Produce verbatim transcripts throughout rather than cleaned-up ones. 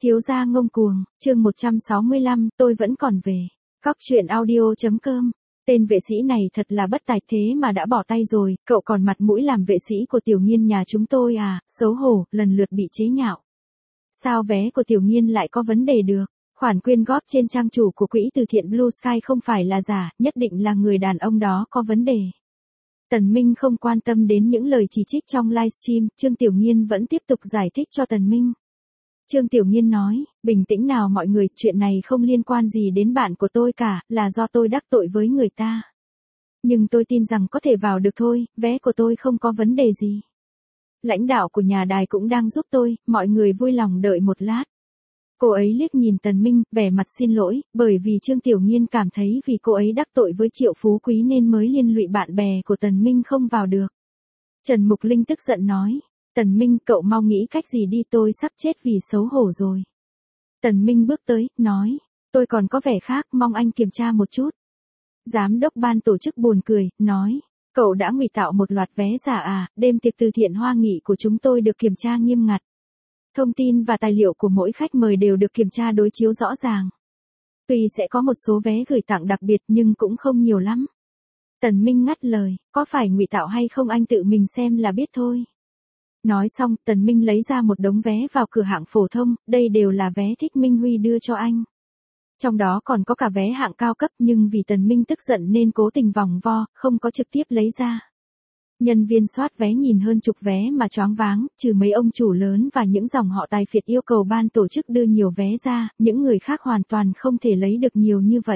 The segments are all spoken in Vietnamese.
Thiếu gia ngông cuồng, chương một trăm sáu mươi lăm, tôi vẫn còn về. Cóc truyện audio chấm com. Tên vệ sĩ này thật là bất tài, thế mà đã bỏ tay rồi, cậu còn mặt mũi làm vệ sĩ của Tiểu Nghiên nhà chúng tôi à, xấu hổ, lần lượt bị chế nhạo. Sao vé của Tiểu Nghiên lại có vấn đề được? Khoản quyên góp trên trang chủ của quỹ từ thiện Blue Sky không phải là giả, nhất định là người đàn ông đó có vấn đề. Tần Minh không quan tâm đến những lời chỉ trích trong livestream, Trương Tiểu Nghiên vẫn tiếp tục giải thích cho Tần Minh. Trương Tiểu Nghiên nói, bình tĩnh nào mọi người, chuyện này không liên quan gì đến bạn của tôi cả, là do tôi đắc tội với người ta. Nhưng tôi tin rằng có thể vào được thôi, vé của tôi không có vấn đề gì. Lãnh đạo của nhà đài cũng đang giúp tôi, mọi người vui lòng đợi một lát. Cô ấy liếc nhìn Tần Minh, vẻ mặt xin lỗi, bởi vì Trương Tiểu Nghiên cảm thấy vì cô ấy đắc tội với Triệu Phú Quý nên mới liên lụy bạn bè của Tần Minh không vào được. Trần Mục Linh tức giận nói. Tần Minh, cậu mau nghĩ cách gì đi, tôi sắp chết vì xấu hổ rồi. Tần Minh bước tới, nói, tôi còn có vẻ khác, mong anh kiểm tra một chút. Giám đốc ban tổ chức buồn cười, nói, cậu đã ngụy tạo một loạt vé giả à, đêm tiệc từ thiện hoa nghị của chúng tôi được kiểm tra nghiêm ngặt. Thông tin và tài liệu của mỗi khách mời đều được kiểm tra đối chiếu rõ ràng. Tuy sẽ có một số vé gửi tặng đặc biệt nhưng cũng không nhiều lắm. Tần Minh ngắt lời, có phải ngụy tạo hay không anh tự mình xem là biết thôi. Nói xong, Tần Minh lấy ra một đống vé vào cửa hạng phổ thông, đây đều là vé Thích Minh Huy đưa cho anh. Trong đó còn có cả vé hạng cao cấp nhưng vì Tần Minh tức giận nên cố tình vòng vo, không có trực tiếp lấy ra. Nhân viên soát vé nhìn hơn chục vé mà choáng váng, trừ mấy ông chủ lớn và những dòng họ tài phiệt yêu cầu ban tổ chức đưa nhiều vé ra, những người khác hoàn toàn không thể lấy được nhiều như vậy.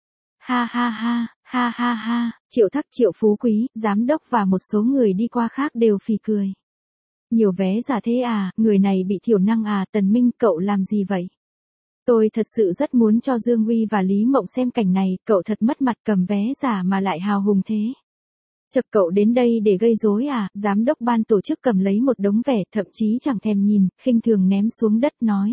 Ha ha ha, ha ha ha, Triệu Thắc, Triệu Phú Quý, giám đốc và một số người đi qua khác đều phì cười. Nhiều vé giả thế à, người này bị thiểu năng à, Tần Minh, cậu làm gì vậy? Tôi thật sự rất muốn cho Dương Huy và Lý Mộng xem cảnh này, cậu thật mất mặt cầm vé giả mà lại hào hùng thế. Chật, cậu đến đây để gây rối à, giám đốc ban tổ chức cầm lấy một đống vé, thậm chí chẳng thèm nhìn, khinh thường ném xuống đất nói.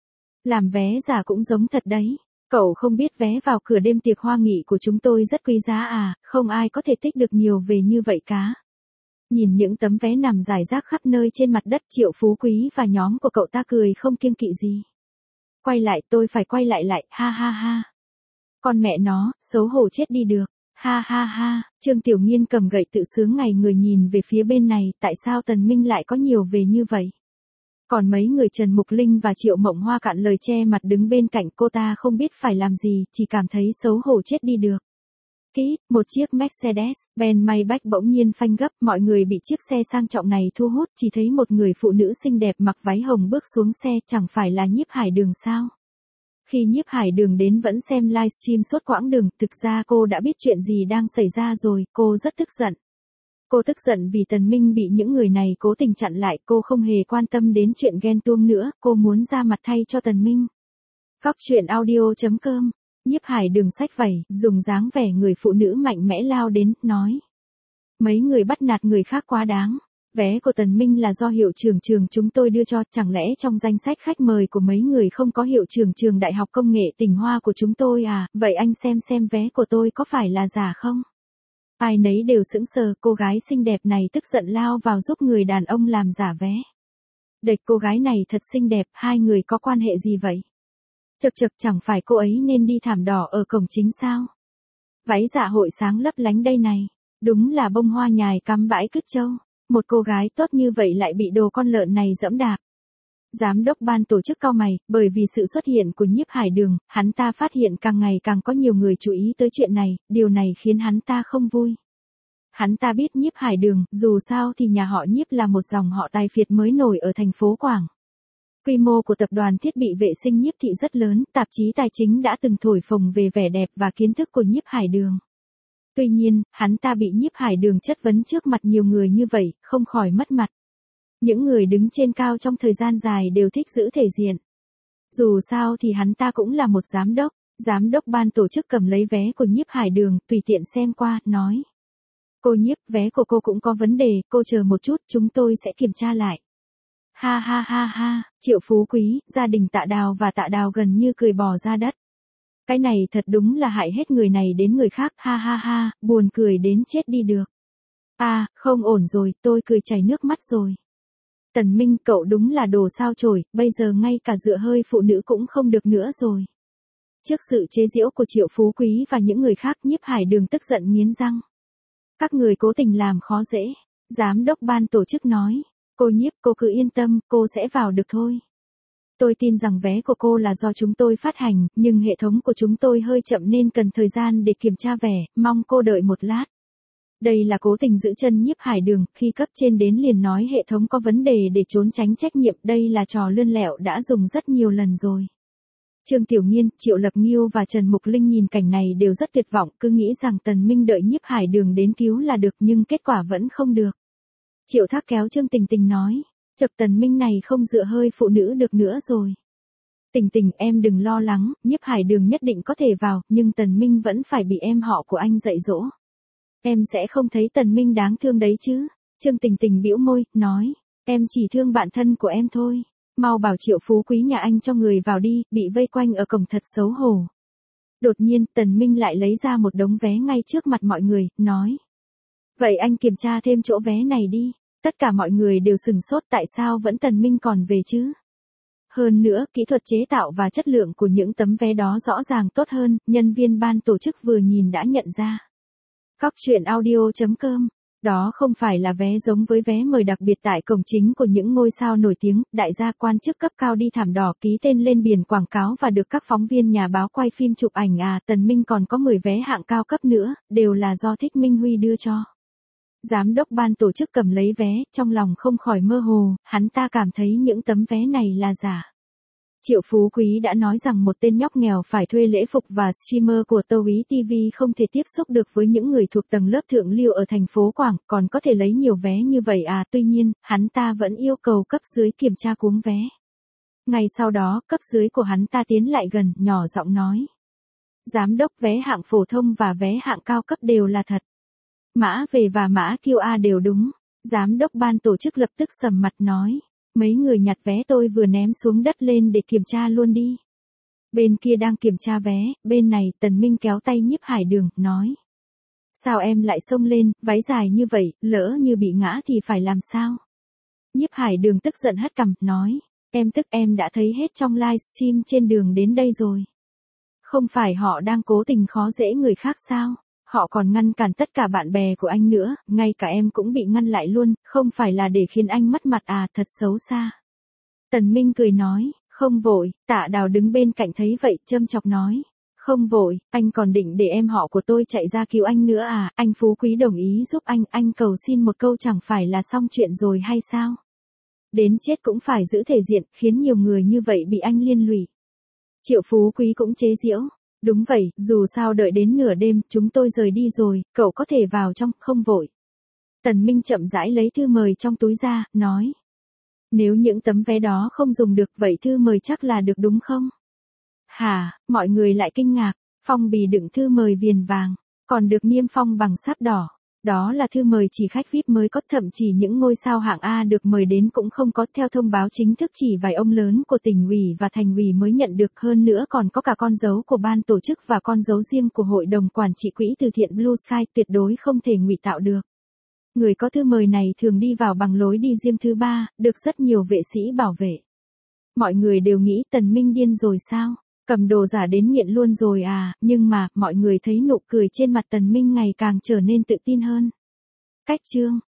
Làm vé giả cũng giống thật đấy. Cậu không biết vé vào cửa đêm tiệc hoa nghị của chúng tôi rất quý giá à, không ai có thể tích được nhiều về như vậy cả. Nhìn những tấm vé nằm rải rác khắp nơi trên mặt đất, Triệu Phú Quý và nhóm của cậu ta cười không kiêng kỵ gì. Quay lại, tôi phải quay lại lại, ha ha ha. Con mẹ nó, xấu hổ chết đi được, ha ha ha. Trương Tiểu Nghiên cầm gậy tự sướng ngày người nhìn về phía bên này, tại sao Tần Minh lại có nhiều về như vậy? Còn mấy người Trần Mục Linh và Triệu Mộng Hoa cạn lời che mặt đứng bên cạnh, cô ta không biết phải làm gì, chỉ cảm thấy xấu hổ chết đi được. Kít, một chiếc Mercedes-Benz Maybach bỗng nhiên phanh gấp, mọi người bị chiếc xe sang trọng này thu hút, chỉ thấy một người phụ nữ xinh đẹp mặc váy hồng bước xuống xe, chẳng phải là Nhiếp Hải Đường sao? Khi Nhiếp Hải Đường đến vẫn xem livestream suốt quãng đường, thực ra cô đã biết chuyện gì đang xảy ra rồi, cô rất tức giận. Cô tức giận vì Tần Minh bị những người này cố tình chặn lại, cô không hề quan tâm đến chuyện ghen tuông nữa, cô muốn ra mặt thay cho Tần Minh. Cóc truyện audio chấm com. Nhiếp Hải Đường xách vẩy, dùng dáng vẻ người phụ nữ mạnh mẽ lao đến, nói. Mấy người bắt nạt người khác quá đáng. Vé của Tần Minh là do hiệu trưởng trường chúng tôi đưa cho, chẳng lẽ trong danh sách khách mời của mấy người không có hiệu trưởng trường Đại học Công nghệ Tỉnh Hoa của chúng tôi à, vậy anh xem xem vé của tôi có phải là giả không? Ai nấy đều sững sờ, cô gái xinh đẹp này tức giận lao vào giúp người đàn ông làm giả vé. Địch, cô gái này thật xinh đẹp, hai người có quan hệ gì vậy? Chật chật, chẳng phải cô ấy nên đi thảm đỏ ở cổng chính sao? Váy dạ hội sáng lấp lánh đây này, đúng là bông hoa nhài cắm bãi cứt trâu. Một cô gái tốt như vậy lại bị đồ con lợn này dẫm đạp. Giám đốc ban tổ chức cau mày, bởi vì sự xuất hiện của Nhiếp Hải Đường, hắn ta phát hiện càng ngày càng có nhiều người chú ý tới chuyện này, điều này khiến hắn ta không vui. Hắn ta biết Nhiếp Hải Đường, dù sao thì nhà họ Nhiếp là một dòng họ tài phiệt mới nổi ở thành phố Quảng. Quy mô của tập đoàn thiết bị vệ sinh Nhiếp Thị rất lớn, tạp chí tài chính đã từng thổi phồng về vẻ đẹp và kiến thức của Nhiếp Hải Đường. Tuy nhiên, hắn ta bị Nhiếp Hải Đường chất vấn trước mặt nhiều người như vậy, không khỏi mất mặt. Những người đứng trên cao trong thời gian dài đều thích giữ thể diện. Dù sao thì hắn ta cũng là một giám đốc, giám đốc ban tổ chức cầm lấy vé của Nhiếp Hải Đường, tùy tiện xem qua, nói. Cô Nhiếp, vé của cô cũng có vấn đề, cô chờ một chút, chúng tôi sẽ kiểm tra lại. Ha ha ha ha, Triệu Phú Quý, gia đình Tạ Đào và Tạ Đào gần như cười bò ra đất. Cái này thật đúng là hại hết người này đến người khác, ha ha ha, buồn cười đến chết đi được. À, không ổn rồi, tôi cười chảy nước mắt rồi. Tần Minh, cậu đúng là đồ sao chổi, bây giờ ngay cả dựa hơi phụ nữ cũng không được nữa rồi. Trước sự chế giễu của Triệu Phú Quý và những người khác, Nhiếp Hải Đường tức giận nghiến răng. Các người cố tình làm khó dễ. Giám đốc ban tổ chức nói. Cô Nhiếp, cô cứ yên tâm, cô sẽ vào được thôi. Tôi tin rằng vé của cô là do chúng tôi phát hành, nhưng hệ thống của chúng tôi hơi chậm nên cần thời gian để kiểm tra vé, mong cô đợi một lát. Đây là cố tình giữ chân Nhiếp Hải Đường, khi cấp trên đến liền nói hệ thống có vấn đề để trốn tránh trách nhiệm, đây là trò lươn lẹo đã dùng rất nhiều lần rồi. Trương Tiểu Nghiên, Triệu Lập Nghiêu và Trần Mục Linh nhìn cảnh này đều rất tuyệt vọng, cứ nghĩ rằng Tần Minh đợi Nhiếp Hải Đường đến cứu là được, nhưng kết quả vẫn không được. Triệu Thác kéo Trương Tình Tình nói, chật Tần Minh này không dựa hơi phụ nữ được nữa rồi. Tình Tình, em đừng lo lắng, Nhiếp Hải Đường nhất định có thể vào, nhưng Tần Minh vẫn phải bị em họ của anh dạy dỗ. Em sẽ không thấy Tần Minh đáng thương đấy chứ. Trương Tình Tình bĩu môi, nói, em chỉ thương bạn thân của em thôi. Mau bảo Triệu Phú Quý nhà anh cho người vào đi, bị vây quanh ở cổng thật xấu hổ. Đột nhiên, Tần Minh lại lấy ra một đống vé ngay trước mặt mọi người, nói. Vậy anh kiểm tra thêm chỗ vé này đi. Tất cả mọi người đều sừng sốt, tại sao vẫn Tần Minh còn về chứ? Hơn nữa, kỹ thuật chế tạo và chất lượng của những tấm vé đó rõ ràng tốt hơn, nhân viên ban tổ chức vừa nhìn đã nhận ra. Cóc truyện audio chấm com. Đó không phải là vé giống với vé mời đặc biệt tại cổng chính của những ngôi sao nổi tiếng, đại gia quan chức cấp cao đi thảm đỏ ký tên lên biển quảng cáo và được các phóng viên nhà báo quay phim chụp ảnh à. Tần Minh còn có mười vé hạng cao cấp nữa, đều là do Thích Minh Huy đưa cho. Giám đốc ban tổ chức cầm lấy vé, trong lòng không khỏi mơ hồ, hắn ta cảm thấy những tấm vé này là giả. Triệu Phú Quý đã nói rằng một tên nhóc nghèo phải thuê lễ phục và streamer của Tô Ý ti vi không thể tiếp xúc được với những người thuộc tầng lớp thượng lưu ở thành phố Quảng, còn có thể lấy nhiều vé như vậy à. Tuy nhiên, hắn ta vẫn yêu cầu cấp dưới kiểm tra cuống vé. Ngay sau đó, cấp dưới của hắn ta tiến lại gần, nhỏ giọng nói. Giám đốc, vé hạng phổ thông và vé hạng cao cấp đều là thật. Mã về và mã quy rờ đều đúng. Giám đốc ban tổ chức lập tức sầm mặt nói. Mấy người nhặt vé tôi vừa ném xuống đất lên để kiểm tra luôn đi. Bên kia đang kiểm tra vé, bên này Tần Minh kéo tay Nhiếp Hải Đường, nói. Sao em lại xông lên, váy dài như vậy, lỡ như bị ngã thì phải làm sao? Nhiếp Hải Đường tức giận hất cằm, nói. Em tức em đã thấy hết trong livestream trên đường đến đây rồi. Không phải họ đang cố tình khó dễ người khác sao? Họ còn ngăn cản tất cả bạn bè của anh nữa, ngay cả em cũng bị ngăn lại luôn, không phải là để khiến anh mất mặt à, thật xấu xa. Tần Minh cười nói, không vội. Tạ Đào đứng bên cạnh thấy vậy, châm chọc nói. Không vội, anh còn định để em họ của tôi chạy ra cứu anh nữa à, anh Phú Quý đồng ý giúp anh, anh cầu xin một câu chẳng phải là xong chuyện rồi hay sao? Đến chết cũng phải giữ thể diện, khiến nhiều người như vậy bị anh liên lụy. Triệu Phú Quý cũng chế giễu. Đúng vậy, dù sao đợi đến nửa đêm, chúng tôi rời đi rồi, cậu có thể vào trong, không vội. Tần Minh chậm rãi lấy thư mời trong túi ra, nói. Nếu những tấm vé đó không dùng được, vậy thư mời chắc là được đúng không? Hả, mọi người lại kinh ngạc, phong bì đựng thư mời viền vàng, còn được niêm phong bằng sáp đỏ. Đó là thư mời chỉ khách vi ai pi mới có, thậm chỉ những ngôi sao hạng A được mời đến cũng không có. Theo thông báo chính thức, chỉ vài ông lớn của tỉnh ủy và thành ủy mới nhận được, hơn nữa còn có cả con dấu của ban tổ chức và con dấu riêng của hội đồng quản trị quỹ từ thiện Blue Sky, tuyệt đối không thể ngụy tạo được. Người có thư mời này thường đi vào bằng lối đi riêng thứ ba, được rất nhiều vệ sĩ bảo vệ. Mọi người đều nghĩ Tần Minh điên rồi sao? Cầm đồ giả đến nghiện luôn rồi à, nhưng mà, mọi người thấy nụ cười trên mặt Tần Minh ngày càng trở nên tự tin hơn. Cách chương